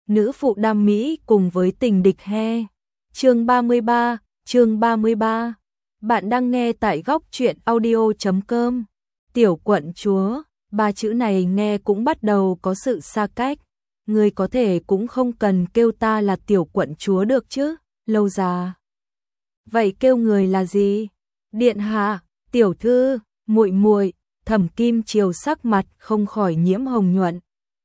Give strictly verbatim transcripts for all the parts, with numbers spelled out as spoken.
nữ phụ đam mỹ cùng với tình địch he. Chương ba mươi ba, chương ba mươi ba. Bạn đang nghe tại góc truyện audio chấm com. Tiểu quận chúa, ba chữ này nghe cũng bắt đầu có sự xa cách. Người có thể cũng không cần kêu ta là tiểu quận chúa được chứ, Lâu già. Vậy kêu người là gì? Điện hạ, tiểu thư, muội muội. Thẩm Kim Triều sắc mặt không khỏi nhiễm hồng nhuận.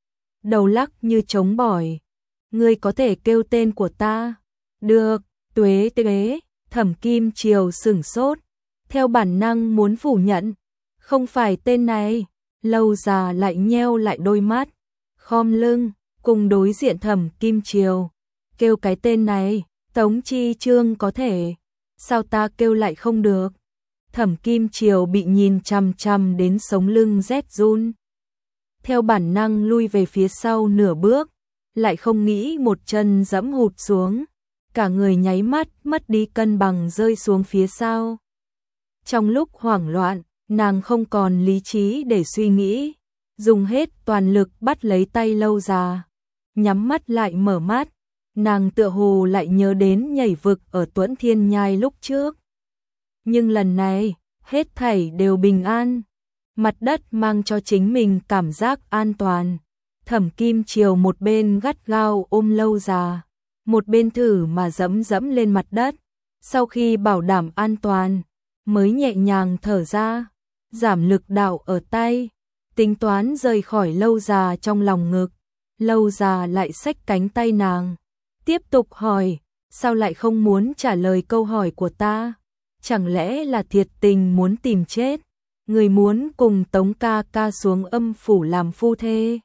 Đầu lắc như trống bỏi. Ngươi có thể kêu tên của ta. Được, Tuế Tuế. Thẩm Kim Triều sửng sốt, theo bản năng muốn phủ nhận. Không phải tên này. Lâu già lại nheo lại đôi mắt, khom lưng, cùng đối diện Thẩm Kim Triều. Kêu cái tên này, Tống Chi Trương có thể. Sao ta kêu lại không được? Thẩm Kim Triều bị nhìn chằm chằm đến sống lưng rét run. Theo bản năng lui về phía sau nửa bước, lại không nghĩ một chân giẫm hụt xuống. Cả người nháy mắt mất đi cân bằng rơi xuống phía sau. Trong lúc hoảng loạn, nàng không còn lý trí để suy nghĩ. Dùng hết toàn lực bắt lấy tay Lâu già. Nhắm mắt lại mở mắt, nàng tựa hồ lại nhớ đến nhảy vực ở Tuẫn Thiên Nhai lúc trước. Nhưng lần này, hết thảy đều bình an. Mặt đất mang cho chính mình cảm giác an toàn. Thẩm Kim Triều một bên gắt gao ôm Lâu già, một bên thử mà dẫm dẫm lên mặt đất. Sau khi bảo đảm an toàn, mới nhẹ nhàng thở ra, giảm lực đạo ở tay, tính toán rời khỏi Lâu già trong lòng ngực. Lâu già lại xách cánh tay nàng, tiếp tục hỏi, sao lại không muốn trả lời câu hỏi của ta? Chẳng lẽ là thiệt tình muốn tìm chết? Người muốn cùng Tống ca ca xuống âm phủ làm phu thê?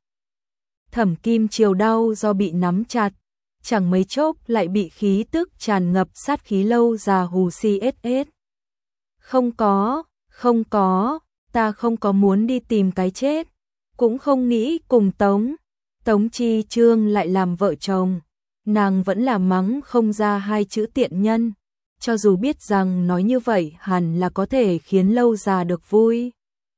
Thẩm Kim Triều đau do bị nắm chặt, chẳng mấy chốc lại bị khí tức tràn ngập sát khí Lâu già hù si ết ết. Không có, không có, ta không có muốn đi tìm cái chết, cũng không nghĩ cùng Tống, Tống Chi Trương lại làm vợ chồng. Nàng vẫn là mắng không ra hai chữ tiện nhân, cho dù biết rằng nói như vậy hẳn là có thể khiến Lâu già được vui.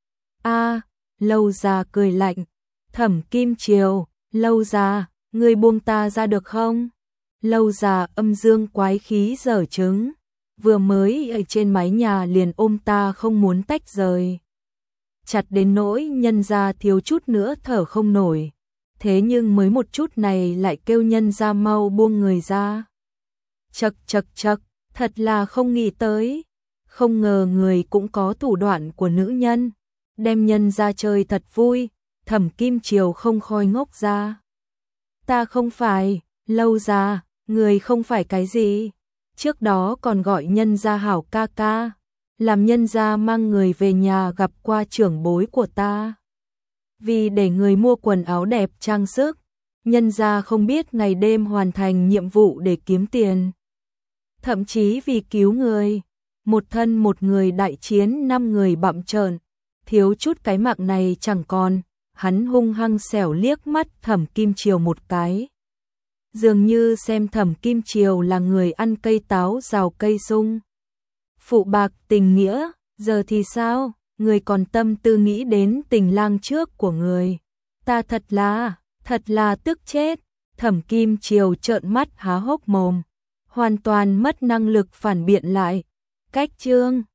A, Lâu già cười lạnh, Thẩm Kim Triều, Lâu già, ngươi buông ta ra được không? Lâu già âm dương quái khí giở trứng, vừa mới ở trên mái nhà liền ôm ta không muốn tách rời. Chặt đến nỗi nhân gia thiếu chút nữa thở không nổi. Thế nhưng mới một chút này lại kêu nhân gia mau buông người ra. Chậc chậc chậc, thật là không nghĩ tới. Không ngờ người cũng có thủ đoạn của nữ nhân. Đem nhân ra chơi thật vui. Thẩm Kim Triều không khôi ngốc ra. Ta không phải, Lâu già, người không phải cái gì. Trước đó còn gọi nhân gia hảo ca ca. Làm nhân gia mang người về nhà gặp qua trưởng bối của ta. Vì để người mua quần áo đẹp trang sức, nhân gia không biết ngày đêm hoàn thành nhiệm vụ để kiếm tiền. Thậm chí vì cứu người, một thân một người đại chiến năm người bặm trợn, thiếu chút cái mạng này chẳng còn. Hắn hung hăng xẻo liếc mắt Thẩm Kim Triều một cái. Dường như xem Thẩm Kim Triều là người ăn cây táo rào cây sung. Phụ bạc tình nghĩa, giờ thì sao? Người còn tâm tư nghĩ đến tình lang trước của người. Ta thật là, thật là tức chết. Thẩm Kim Triều trợn mắt há hốc mồm, hoàn toàn mất năng lực phản biện lại. Cách chương